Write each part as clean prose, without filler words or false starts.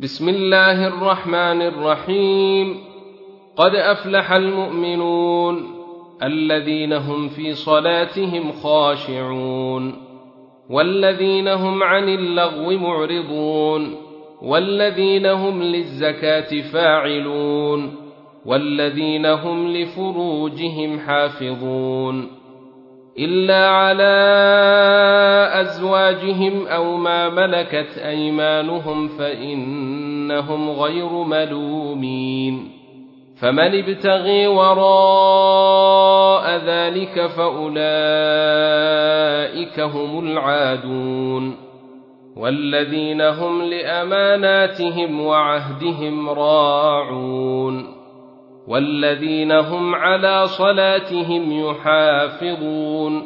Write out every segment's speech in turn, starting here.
بسم الله الرحمن الرحيم. قد أفلح المؤمنون الذين هم في صلاتهم خاشعون والذين هم عن اللغو معرضون والذين هم للزكاة فاعلون والذين هم لفروجهم حافظون إلا على أزواجهم أو ما ملكت أيمانهم فإنهم غير ملومين. فمن ابتغي وراء ذلك فأولئك هم العادون والذين هم لأماناتهم وعهدهم راعون والذين هم على صلاتهم يحافظون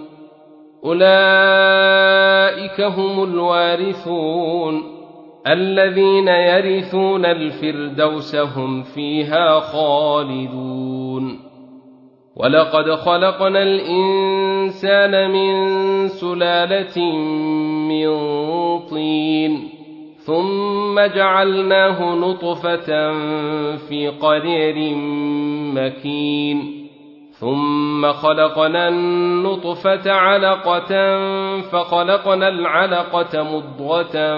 أولئك هم الوارثون الذين يرثون الفردوس هم فيها خالدون. ولقد خلقنا الإنسان من سلالة من طين ثم جعلناه نطفة في قرير مكين ثم خلقنا النطفة علقة فخلقنا العلقة مضغة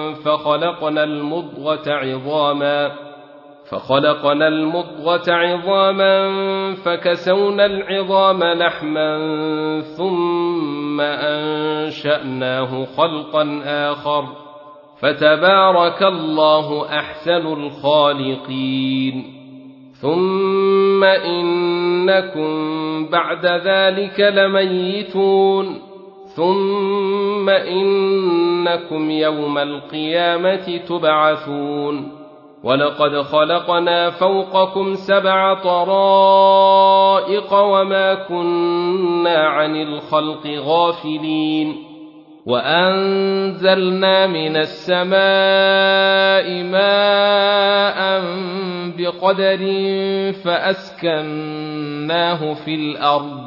فخلقنا المضغة عظاما فكسونا العظام لحما ثم أنشأناه خلقا آخر فتبارك الله أحسن الخالقين. ثم إنكم بعد ذلك لميتون ثم إنكم يوم القيامة تبعثون. ولقد خلقنا فوقكم 7 طرائق وما كنا عن الخلق غافلين وأنزلنا من السماء ماء بقدر فأسكناه في الأرض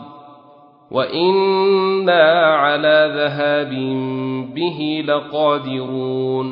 وإنا على ذهاب به لقادرون.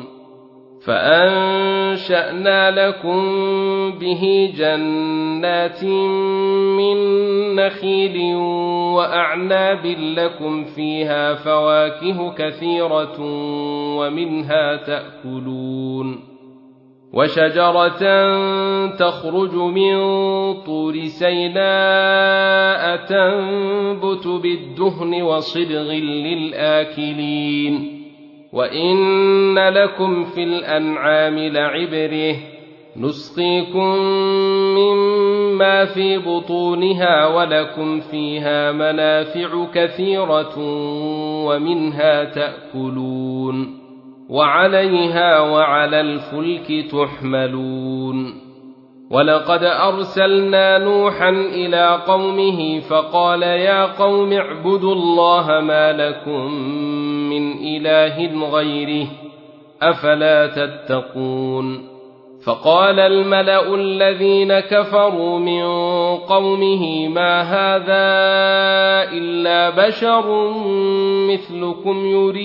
فأنشأنا لكم به جنات من نخيل وأعناب لكم فيها فواكه كثيرة ومنها تأكلون وشجرة تخرج من طور سيناء تنبت بالدهن وصبغ للآكلين. وإن لكم في الأنعام لعبرة نسقيكم مما في بطونها ولكم فيها منافع كثيرة ومنها تأكلون وعليها وعلى الفلك تحملون. ولقد أرسلنا نوحا إلى قومه فقال يا قوم اعبدوا الله ما لكم من إله غيره أفلا تتقون. فقال الملأ الذين كفروا من قومه ما هذا إلا بشر مثلكم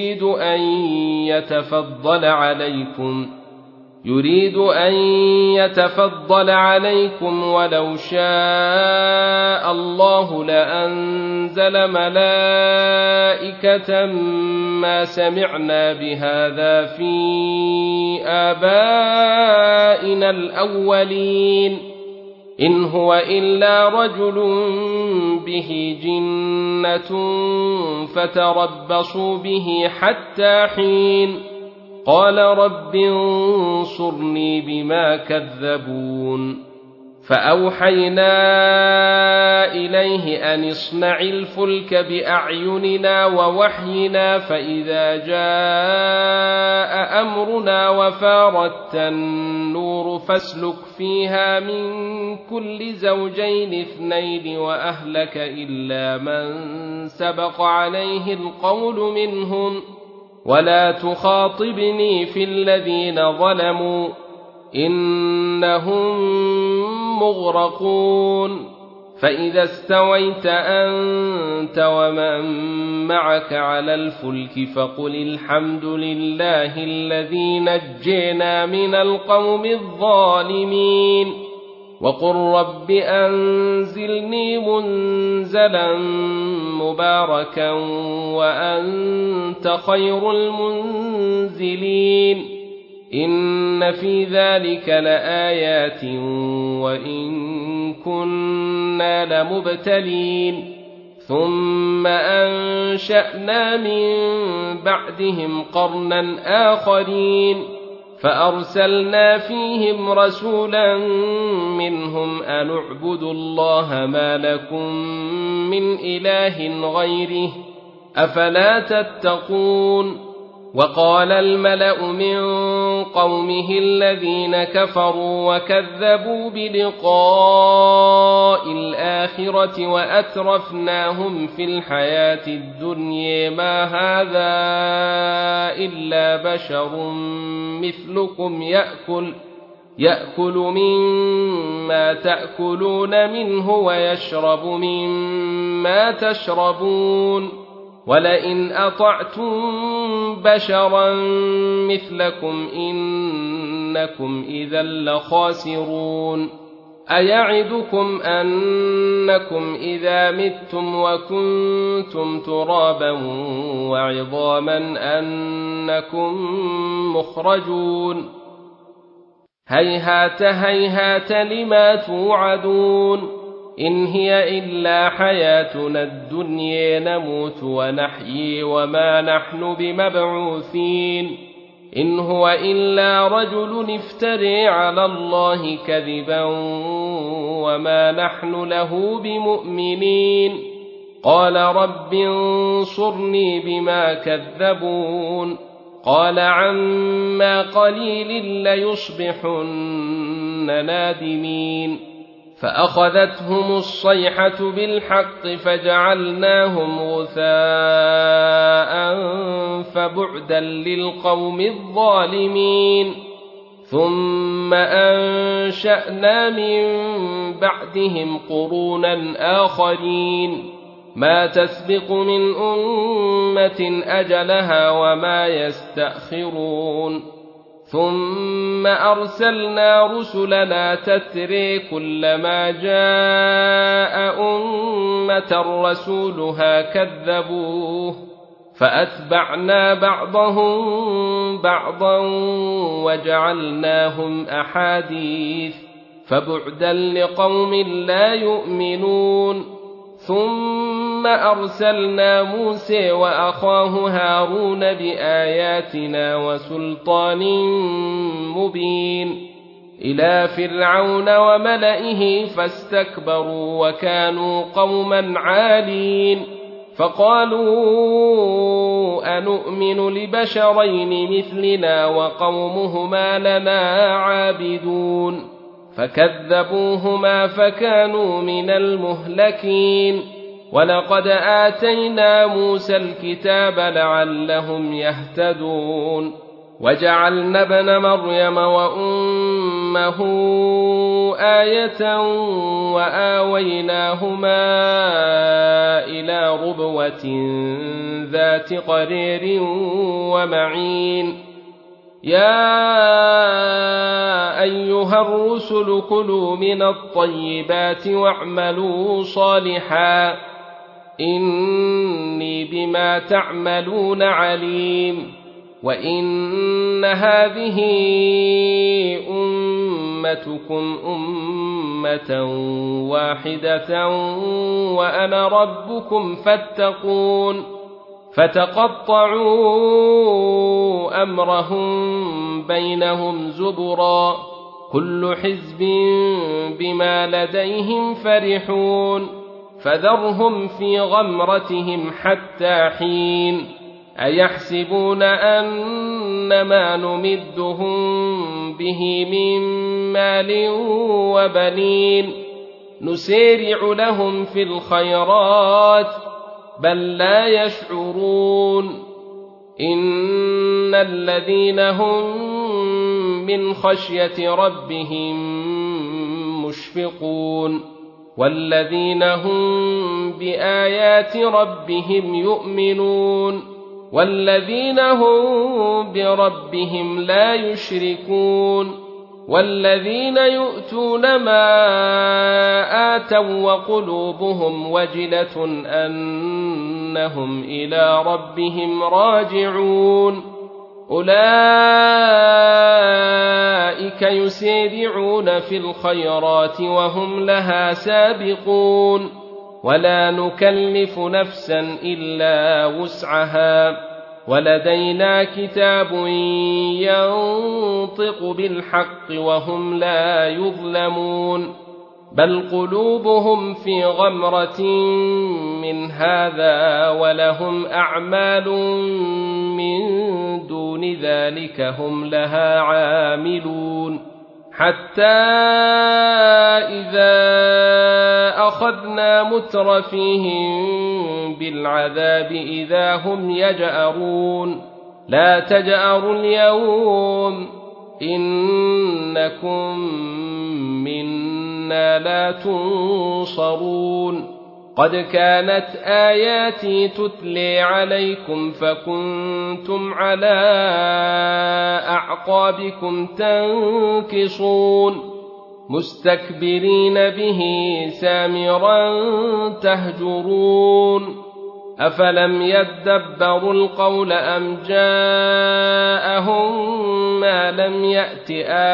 يريد أن يتفضل عليكم ولو شاء الله لأنزل ملائكة ما سمعنا بهذا في آبائنا الأولين إن هو إلا رجل به جنة فتربصوا به حتى حين. قال رب انصرني بما كذبون. فأوحينا إليه أن اصنع الفلك بأعيننا ووحينا فإذا جاء أمرنا وفارت النور فاسلك فيها من كل زوجين 2 وأهلك إلا من سبق عليه القول منهم ولا تخاطبني في الذين ظلموا إنهم مغرقون. فإذا استويت أنت ومن معك على الفلك فقل الحمد لله الذي نجينا من القوم الظالمين وقل رب أنزلني منزلا مباركا وأنت خير المنزلين إن في ذلك لآيات وإن كنا لمبتلين ثم أنشأنا من بعدهم قرنا آخرين فأرسلنا فيهم رسولا منهم أن اعبدوا الله ما لكم من إله غيره أفلا تتقون وقال الملأ من قومه الذين كفروا وكذبوا بلقاء الآخرة وأترفناهم في الحياة الدنيا ما هذا إلا بشر مثلكم يأكل مما تأكلون منه ويشرب مما تشربون ولئن أطعتم بشرا مثلكم إنكم إذا لخاسرون أيعدكم أنكم إذا متم وكنتم ترابا وعظاما أنكم مخرجون هيهات هيهات لما توعدون إن هي إلا حياتنا الدنيا نموت ونحيي وما نحن بمبعوثين إن هو إلا رجل افتري على الله كذبا وما نحن له بمؤمنين قال رب انصرني بما كذبون قال عما قليل ليصبحن نادمين فأخذتهم الصيحة بالحق فجعلناهم غثاء فبعدا للقوم الظالمين ثم أنشأنا من بعدهم قرونا آخرين ما تسبق من أمة أجلها وما يستأخرون ثم أرسلنا رسلنا تتري كلما جاء أمة رسولها كذبوه فأتبعنا بعضهم بعضا وجعلناهم أحاديث فبعدا لقوم لا يؤمنون ثم أرسلنا موسى وأخاه هارون بآياتنا وسلطان مبين إلى فرعون وملئه فاستكبروا وكانوا قوما عالين فقالوا أنؤمن لبشرين مثلنا وقومهما لنا عابدون فكذبوهما فكانوا من المهلكين ولقد آتينا موسى الكتاب لعلهم يهتدون وجعلنا ابن مريم وأمه آية وآويناهما إلى ربوة ذات قرير ومعين يا أيها الرسل كلوا من الطيبات واعملوا صالحا إني بما تعملون عليم وإن هذه أمتكم أمة واحدة وأنا ربكم فاتقون فتقطعوا أمرهم بينهم زبرا كل حزب بما لديهم فرحون فذرهم في غمرتهم حتى حين أيحسبون أنما نمدهم به من مال وبنين نسارع لهم في الخيرات بل لا يشعرون إن الذين هم من خشية ربهم مشفقون والذين هم بآيات ربهم يؤمنون والذين هم بربهم لا يشركون والذين يؤتون ما آتوا وقلوبهم وجلة أنهم إلى ربهم راجعون أولئك يسارعون في الخيرات وهم لها سابقون ولا نكلف نفسا إلا وسعها ولدينا كتاب ينطق بالحق وهم لا يظلمون بل قلوبهم في غمرة من هذا ولهم أعمال من دون ذلك هم لها عاملون حتى إذا أخذنا مترفيهم بالعذاب إذا هم يجأرون لا تجأروا اليوم إنكم منا لا تنصرون قد كانت آياتي تتلي عليكم فكنتم على أعقابكم تنكصون مستكبرين به سامرا تهجرون أفلم يدبروا القول أم جاءهم ما لم يأت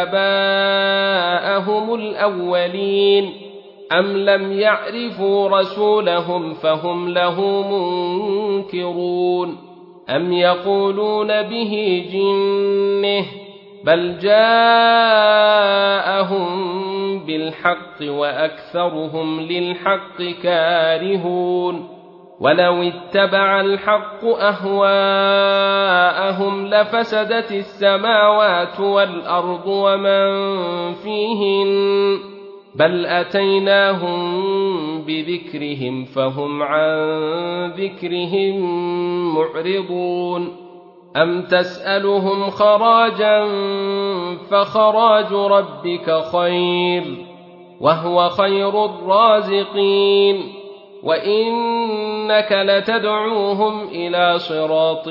آباءهم الأولين أم لم يعرفوا رسولهم فهم له منكرون أم يقولون به جنه بل جاءهم بالحق وأكثرهم للحق كارهون ولو اتبع الحق أهواءهم لفسدت السماوات والأرض ومن فيهن بل أتيناهم بذكرهم فهم عن ذكرهم معرضون أم تسألهم خراجا فخراج ربك خير وهو خير الرازقين وإنك لتدعوهم إلى صراط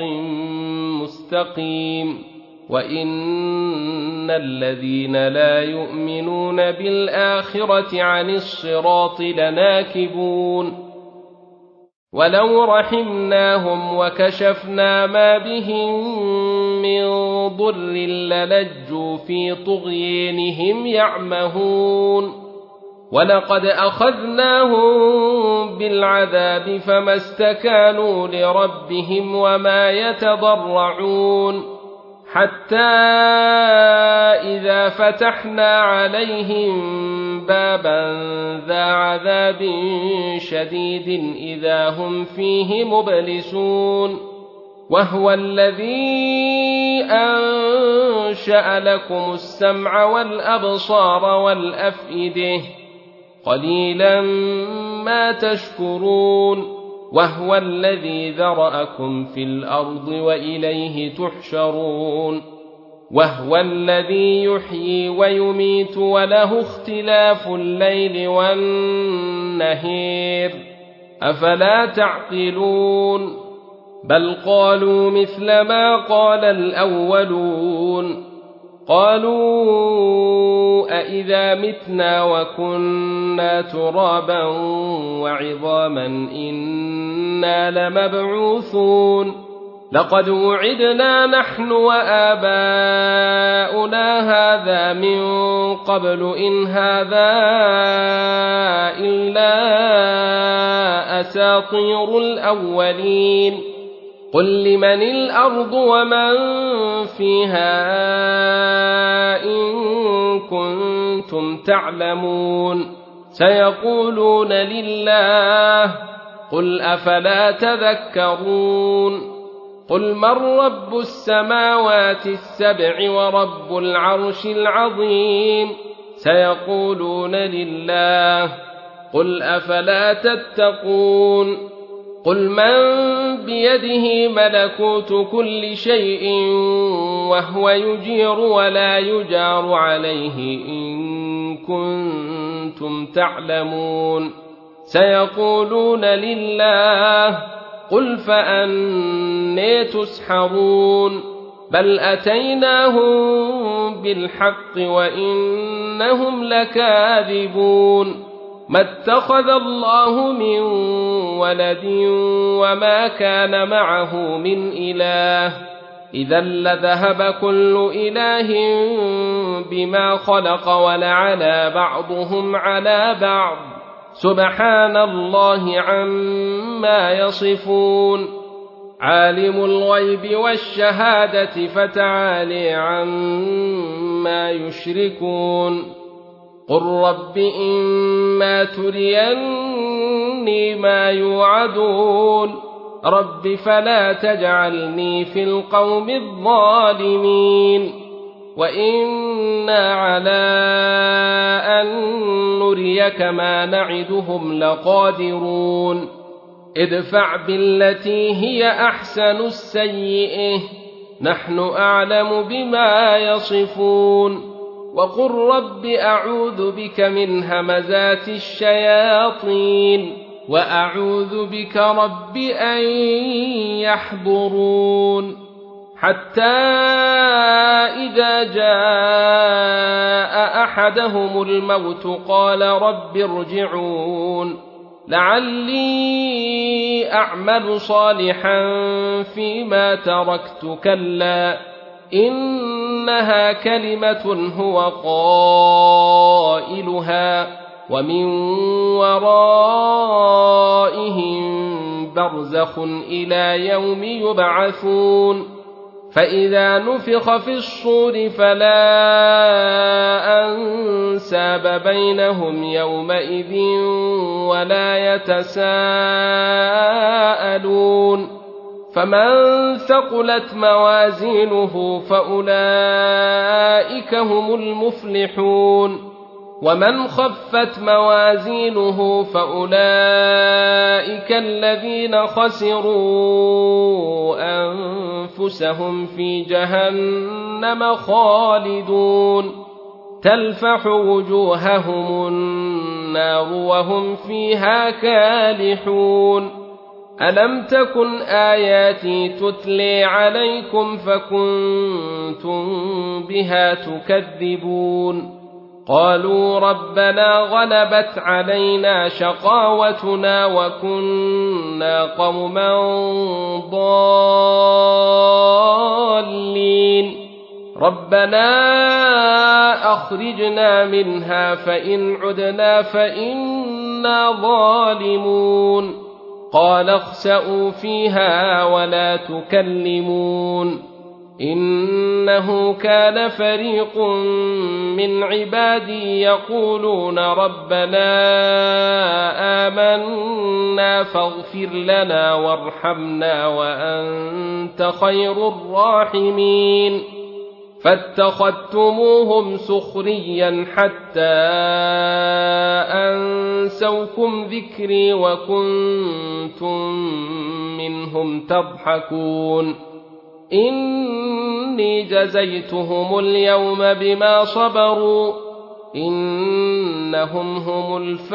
مستقيم وإن الذين لا يؤمنون بالآخرة عن الصراط لناكبون ولو رحمناهم وكشفنا ما بهم من ضر للجوا في طغيانهم يعمهون ولقد أخذناهم بالعذاب فما استكانوا لربهم وما يتضرعون حتى إذا فتحنا عليهم بابا ذا عذاب شديد إذا هم فيه مبلسون وهو الذي أنشأ لكم السمع والأبصار والأفئدة قليلا ما تشكرون وهو الذي ذرأكم في الأرض وإليه تحشرون وهو الذي يحيي ويميت وله اختلاف الليل والنهار أفلا تعقلون بل قالوا مثل ما قال الأولون قالوا أإذا متنا وكنا ترابا وعظاما إنا لمبعوثون لقد وعدنا نحن وآباؤنا هذا من قبل إن هذا إلا أساطير الأولين قل لمن الأرض ومن فيها إن كنتم تعلمون سيقولون لله قل أفلا تذكرون قل من رب السماوات السبع ورب العرش العظيم سيقولون لله قل أفلا تتقون قل من بيده ملكوت كل شيء وهو يجير ولا يجار عليه إن كنتم تعلمون. سيقولون لله قل فأنى تسحرون بل أتيناهم بالحق وإنهم لكاذبون. ما اتخذ الله من ولد وما كان معه من إله إذا لذهب كل إله بما خلق ولعلى بعضهم على بعض سبحان الله عما يصفون. عالم الغيب والشهادة فتعالي عما يشركون. قل رب إما تريني ما يوعدون رب فلا تجعلني في القوم الظالمين وإنا على أن نريك ما نعدهم لقادرون. ادفع بالتي هي أحسن السيئة نحن أعلم بما يصفون. وقل رب أعوذ بك من همزات الشياطين وأعوذ بك رب أن يحضرون. حتى إذا جاء أحدهم الموت قال رب ارجعون لعلي أعمل صالحا فيما تركت كلا إنها كلمة هو قائلها ومن ورائهم برزخ إلى يوم يبعثون. فإذا نفخ في الصور فلا أنساب بينهم يومئذ ولا يتساءلون. فمن ثقلت موازينه فأولئك هم المفلحون ومن خفت موازينه فأولئك الذين خسروا أنفسهم في جهنم خالدون. تلفح وجوههم النار وهم فيها كالحون. ألم تكن آياتي تتلي عليكم فكنتم بها تكذبون. قالوا ربنا غلبت علينا شقاوتنا وكنا قوما ضالين ربنا أخرجنا منها فإن عدنا فإنا ظالمون. قال اخسئوا فيها ولا تكلمون إنه كان فريق من عبادي يقولون ربنا آمنا فاغفر لنا وارحمنا وأنت خير الراحمين. فاتخذتموهم سخريا حتى أنسوكم ذكري وكنتم منهم تضحكون. إني جزيتهم اليوم بما صبروا إنهم هم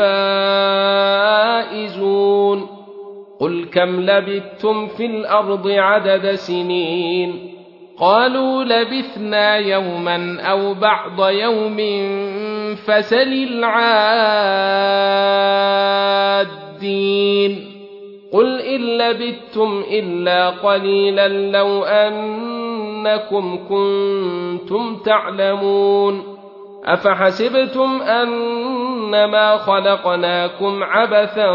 الفائزون. قل كم لبثتم في الأرض عدد سنين قالوا لبثنا يوما أو بعض يوم فسل العادين. قل إن لبثتم إلا قليلا لو أنكم كنتم تعلمون. أفحسبتم أنما خلقناكم عبثا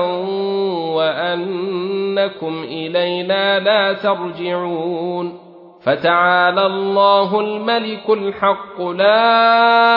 وأنكم إلينا لا ترجعون. فتعالى الله الملك الحق لا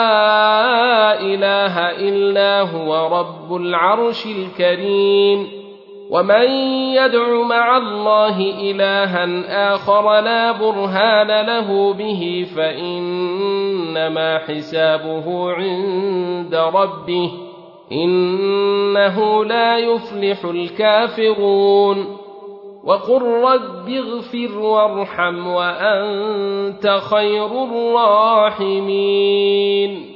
إله إلا هو رب العرش الكريم. ومن يدع مع الله إلها آخر لا برهان له به فإنما حسابه عند ربه إنه لا يفلح الكافرون. وقل رب اغفر وارحم وأنت خير الراحمين